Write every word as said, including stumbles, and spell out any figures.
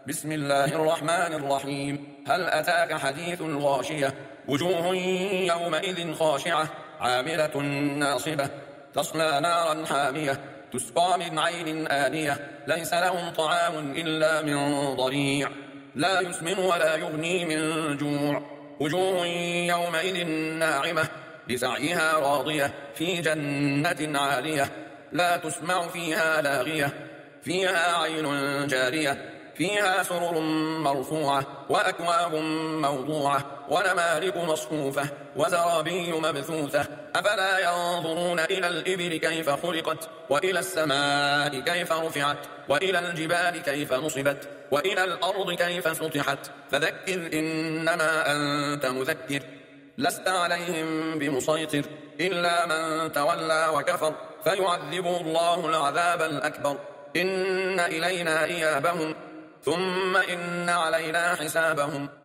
بسم الله الرحمن الرحيم. هل أتاك حديث الغاشية؟ وجوه يومئذ خاشعة عاملة ناصبة تصلى نارا حامية تسقى من عين آنية ليس لهم طعام إلا من ضريع لا يسمن ولا يغني من جوع. وجوه يومئذ ناعمة لسعيها راضية في جنة عالية لا تسمع فيها لاغية فيها عين جارية فيها سرر مرفوعة وأكواب موضوعة ونمارق مصفوفة وزرابي مبثوثة. أفلا ينظرون إلى الإبل كيف خلقت وإلى السماء كيف رفعت وإلى الجبال كيف نصبت وإلى الأرض كيف سطحت فذكر إنما أنت مذكر لست عليهم بمسيطر إلا من تولى وكفر فيعذبه الله العذاب الأكبر. إن إلينا إيابهم ثم إن علينا حسابهم.